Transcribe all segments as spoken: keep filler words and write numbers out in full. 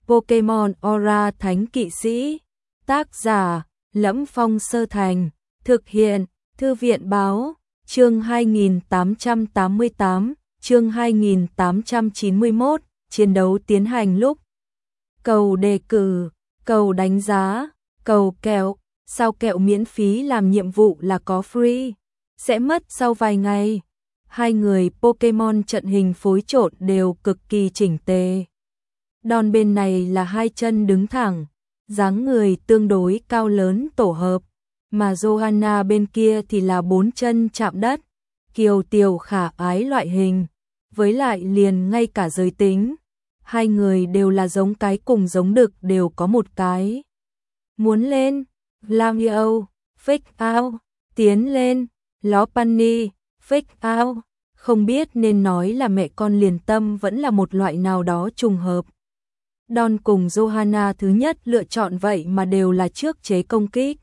Pokemon Aura Thánh Kỵ Sĩ. Tác giả: Lẫm Phong Sơ Thành. Thực hiện: Thư viện báo. Chương hai nghìn tám trăm tám mươi tám, chương hai nghìn tám trăm chín mươi mốt, chiến đấu tiến hành lúc. Cầu đề cử, cầu đánh giá, cầu kẹo, sao kẹo miễn phí làm nhiệm vụ là có free, sẽ mất sau vài ngày. Hai người Pokemon trận hình phối trộn đều cực kỳ chỉnh tề. Đòn bên này là hai chân đứng thẳng, dáng người tương đối cao lớn tổ hợp, mà Johanna bên kia thì là bốn chân chạm đất, kiều tiểu khả ái loại hình, với lại liền ngay cả giới tính. Hai người đều là giống cái cùng giống đực đều có một cái. Muốn lên, Glameow, fake out, tiến lên, Lopunny, fake out, không biết nên nói là mẹ con liền tâm vẫn là một loại nào đó trùng hợp. Don cùng Johanna thứ nhất lựa chọn vậy mà đều là trước chế công kích.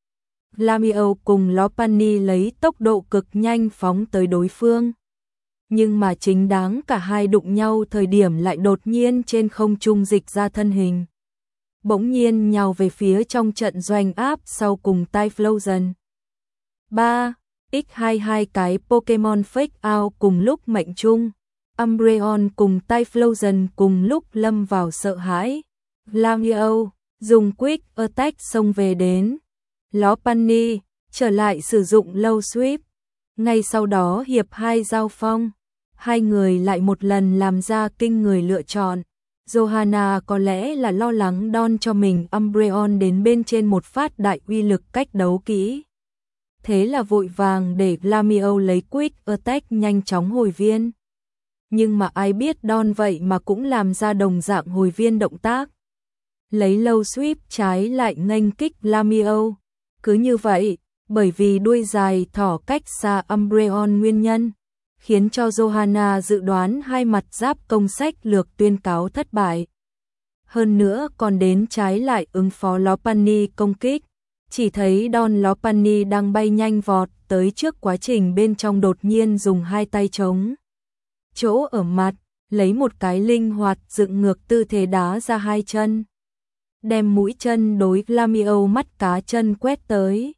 Glameow cùng Lopunny lấy tốc độ cực nhanh phóng tới đối phương. Nhưng mà chính đáng cả hai đụng nhau thời điểm lại đột nhiên trên không trung dịch ra thân hình. Bỗng nhiên nhào về phía trong trận doanh áp sau cùng Typhlosion. ba nhân hai mươi hai cái Pokemon fake out cùng lúc mệnh chung. Umbreon cùng Typhlosion cùng lúc lâm vào sợ hãi. Glameow dùng Quick Attack xông về đến. Lopunny trở lại sử dụng Low Sweep. Ngay sau đó hiệp hai giao phong, hai người lại một lần làm ra kinh người lựa chọn. Johanna có lẽ là lo lắng Don cho mình Umbreon đến bên trên một phát đại uy lực cách đấu kỹ. Thế là vội vàng để Glameow lấy Quick Attack nhanh chóng hồi viên. Nhưng mà ai biết Don vậy mà cũng làm ra đồng dạng hồi viên động tác. Lấy Low Sweep trái lại nghênh kích Glameow. Cứ như vậy, bởi vì đuôi dài thỏ cách xa Umbreon nguyên nhân, khiến cho Johanna dự đoán hai mặt giáp công sách lược tuyên cáo thất bại. Hơn nữa còn đến trái lại ứng phó Lopunny công kích, chỉ thấy Don Lopunny đang bay nhanh vọt tới trước quá trình bên trong đột nhiên dùng hai tay chống chỗ ở mặt, lấy một cái linh hoạt dựng ngược tư thế đá ra hai chân. Đem mũi chân đối Glameow mắt cá chân quét tới.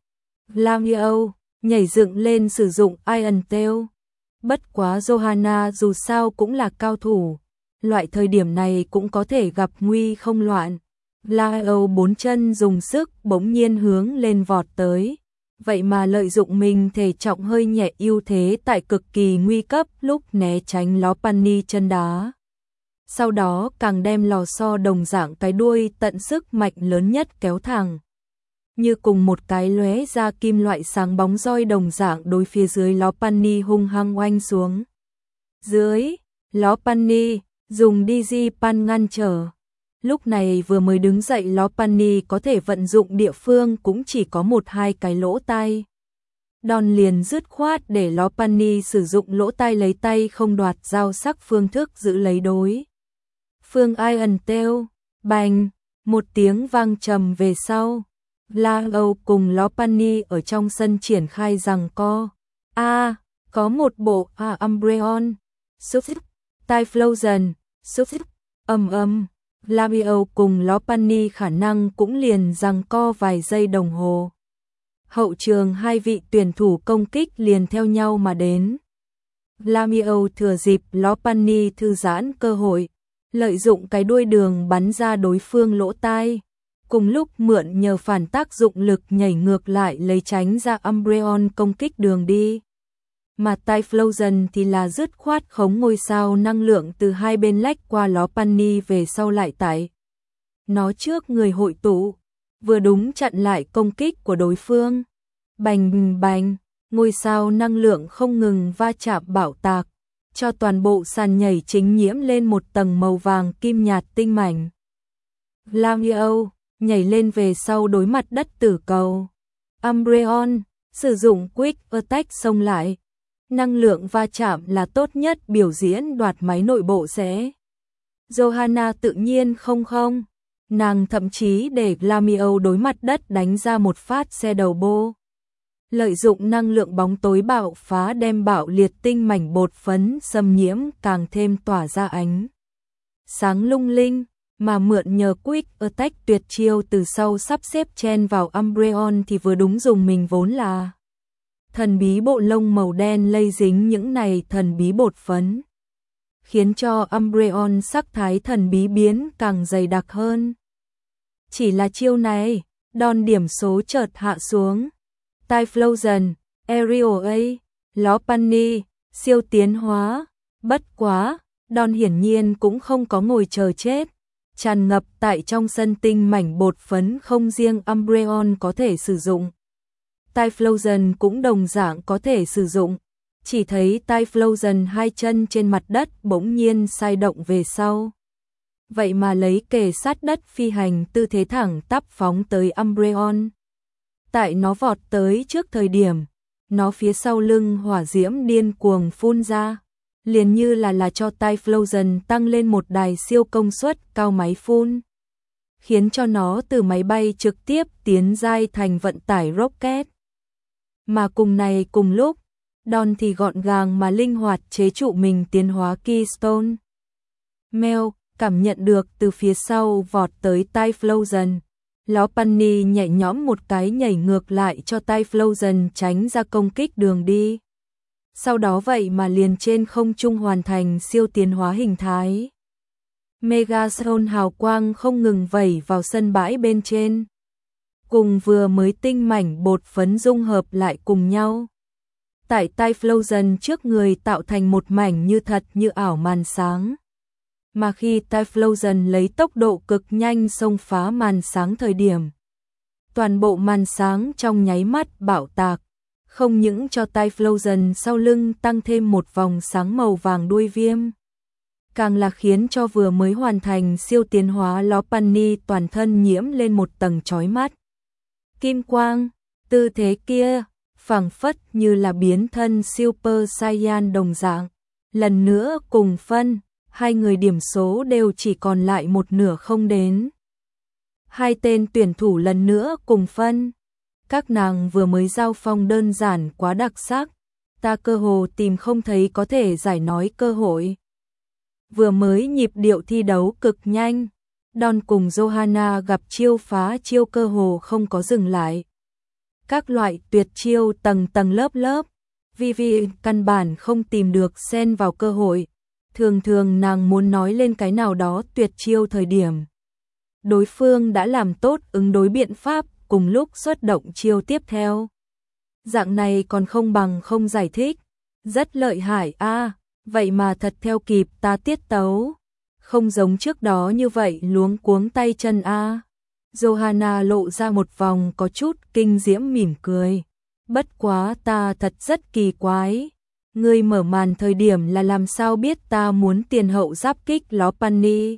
Glameow nhảy dựng lên sử dụng Iron Tail. Bất quá Johanna dù sao cũng là cao thủ, loại thời điểm này cũng có thể gặp nguy không loạn. Glameow bốn chân dùng sức bỗng nhiên hướng lên vọt tới, vậy mà lợi dụng mình thể trọng hơi nhẹ ưu thế tại cực kỳ nguy cấp lúc né tránh Lopunny chân đá. Sau đó càng đem lò xo đồng dạng cái đuôi tận sức mạnh lớn nhất kéo thẳng. Như cùng một cái lóe ra kim loại sáng bóng roi đồng dạng đối phía dưới Lopunny hung hăng oanh xuống. Dưới, Lopunny dùng Digipan ngăn trở. Lúc này vừa mới đứng dậy Lopunny có thể vận dụng địa phương cũng chỉ có một hai cái lỗ tai. Don liền dứt khoát để Lopunny sử dụng lỗ tai lấy tay không đoạt dao sắc phương thức giữ lấy đối phương Iron Tail. Bành, một tiếng vang trầm về sau. Glameow cùng Lopunny ở trong sân triển khai giằng co. A, à, có một bộ à, Umbreon, xúc xích, Typhlosion, xúc xích, ầm ầm. Glameow cùng Lopunny khả năng cũng liền giằng co vài giây đồng hồ. Hậu trường hai vị tuyển thủ công kích liền theo nhau mà đến. Glameow thừa dịp Lopunny thư giãn cơ hội, lợi dụng cái đuôi đường bắn ra đối phương lỗ tai. Cùng lúc mượn nhờ phản tác dụng lực nhảy ngược lại lấy tránh ra Umbreon công kích đường đi. Mà Typhlosion thì là dứt khoát khống ngôi sao năng lượng từ hai bên lách qua Lopunny về sau lại tại nó trước người hội tụ, vừa đúng chặn lại công kích của đối phương. Bành bành, ngôi sao năng lượng không ngừng va chạm bạo tạc, cho toàn bộ sàn nhảy chính nhiễm lên một tầng màu vàng kim nhạt tinh mảnh. Glameow nhảy lên về sau đối mặt đất tử cầu. Umbreon sử dụng Quick Attack xông lại. Năng lượng va chạm là tốt nhất biểu diễn đoạt máy nội bộ sẽ. Johanna tự nhiên không không. Nàng thậm chí để Glameow đối mặt đất đánh ra một phát xe đầu bô. Lợi dụng năng lượng bóng tối bạo phá đem bạo liệt tinh mảnh bột phấn xâm nhiễm càng thêm tỏa ra ánh sáng lung linh. mà mượn nhờ Quick Attack tuyệt chiêu từ sau sắp xếp chen vào Umbreon thì vừa đúng dùng mình vốn là thần bí bộ lông màu đen lây dính những này thần bí bột phấn, khiến cho Umbreon sắc thái thần bí biến càng dày đặc hơn. Chỉ là chiêu này, đòn điểm số chợt hạ xuống. Typhlosion, Aerial A, Lopunny, siêu tiến hóa, bất quá, đòn hiển nhiên cũng không có ngồi chờ chết. Tràn ngập tại trong sân tinh mảnh bột phấn không riêng Umbreon có thể sử dụng. Typhlosion cũng đồng dạng có thể sử dụng. Chỉ thấy Typhlosion hai chân trên mặt đất bỗng nhiên sai động về sau. Vậy mà lấy kề sát đất phi hành tư thế thẳng tắp phóng tới Umbreon. Tại nó vọt tới trước thời điểm, nó phía sau lưng hỏa diễm điên cuồng phun ra, liền như là là cho Typhlosion tăng lên một đài siêu công suất cao máy phun, khiến cho nó từ máy bay trực tiếp tiến giai thành vận tải rocket. Mà cùng này cùng lúc, đòn thì gọn gàng mà linh hoạt chế trụ mình tiến hóa Keystone. Mel cảm nhận được từ phía sau vọt tới Typhlosion. Lopunny nhẹ nhõm một cái nhảy ngược lại cho Typhlosion tránh ra công kích đường đi. Sau đó vậy mà liền trên không trung hoàn thành siêu tiến hóa hình thái. Megazone hào quang không ngừng vẩy vào sân bãi bên trên. Cùng vừa mới tinh mảnh bột phấn dung hợp lại cùng nhau. Tại Typhlosion trước người tạo thành một mảnh như thật như ảo màn sáng. Mà khi Typhlosion lấy tốc độ cực nhanh xông phá màn sáng thời điểm, toàn bộ màn sáng trong nháy mắt bạo tạc, không những cho Typhlosion sau lưng tăng thêm một vòng sáng màu vàng đuôi viêm, càng là khiến cho vừa mới hoàn thành siêu tiến hóa Lopunny toàn thân nhiễm lên một tầng chói mắt kim quang. Tư thế kia phảng phất như là biến thân Super Saiyan đồng dạng. Lần nữa cùng phân, hai người điểm số đều chỉ còn lại một nửa không đến. Hai tên tuyển thủ lần nữa cùng phân. Các nàng vừa mới giao phong đơn giản quá đặc sắc, ta cơ hồ tìm không thấy có thể giải nói cơ hội. Vừa mới nhịp điệu thi đấu cực nhanh, Dawn cùng Johanna gặp chiêu phá chiêu cơ hồ không có dừng lại. Các loại tuyệt chiêu tầng tầng lớp lớp, Vivi căn bản không tìm được xen vào cơ hội. Thường thường nàng muốn nói lên cái nào đó tuyệt chiêu thời điểm, đối phương đã làm tốt ứng đối biện pháp, cùng lúc xuất động chiêu tiếp theo. Dạng này còn không bằng không giải thích. Rất lợi hại a, à, vậy mà thật theo kịp ta tiết tấu. Không giống trước đó như vậy luống cuống tay chân a. À. Johanna lộ ra một vòng có chút kinh diễm mỉm cười. Bất quá ta thật rất kỳ quái. Ngươi mở màn thời điểm là làm sao biết ta muốn tiền hậu giáp kích Lopunny?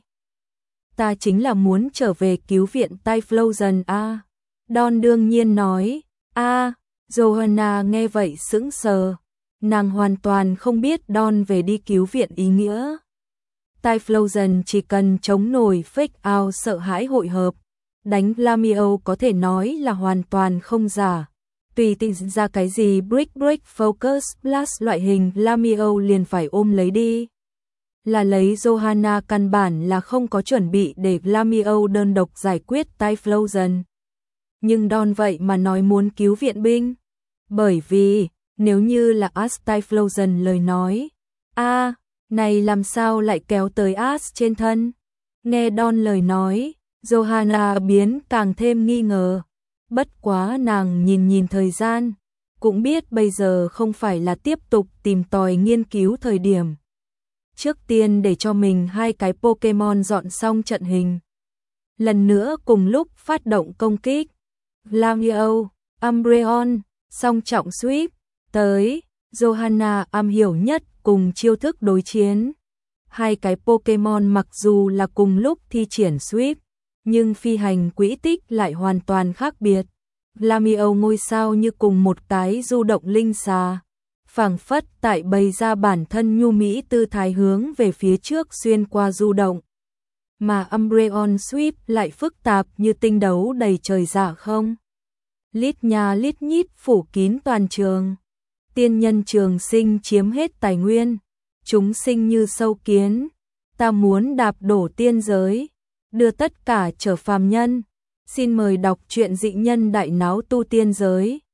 Ta chính là muốn trở về cứu viện Typhlosion a. À. Dawn đương nhiên nói, a. À, Johanna nghe vậy sững sờ. Nàng hoàn toàn không biết Dawn về đi cứu viện ý nghĩa. Typhlosion chỉ cần chống nổi fake out sợ hãi hội hợp, đánh Lamiao có thể nói là hoàn toàn không giả. Tùy tiện ra cái gì break break focus blast loại hình Lamiao liền phải ôm lấy đi. Là lấy Johanna căn bản là không có chuẩn bị để Lamiao đơn độc giải quyết Typhlosion. Nhưng Dawn vậy mà nói muốn cứu viện binh. Bởi vì, nếu như là Ash Typhlosion lời nói, a à, này làm sao lại kéo tới Ash trên thân? Nghe Dawn lời nói, Johanna biến càng thêm nghi ngờ. Bất quá nàng nhìn nhìn thời gian, cũng biết bây giờ không phải là tiếp tục tìm tòi nghiên cứu thời điểm. Trước tiên để cho mình hai cái Pokemon dọn xong trận hình. Lần nữa cùng lúc phát động công kích. Lamiao, Umbreon, song trọng sweep, tới, Johanna am hiểu nhất cùng chiêu thức đối chiến. Hai cái Pokemon mặc dù là cùng lúc thi triển sweep, nhưng phi hành quỹ tích lại hoàn toàn khác biệt. Lamiao ngôi sao như cùng một cái du động linh xà, phảng phất tại bày ra bản thân nhu mỹ tư thái hướng về phía trước xuyên qua du động. Mà Umbreon sweep lại phức tạp như tinh đấu đầy trời dạ không. Lít nhà lít nhít phủ kín toàn trường. Tiên nhân trường sinh chiếm hết tài nguyên. Chúng sinh như sâu kiến. Ta muốn đạp đổ tiên giới. đưa tất cả trở phàm nhân. Xin mời đọc truyện Dị nhân đại náo tu tiên giới.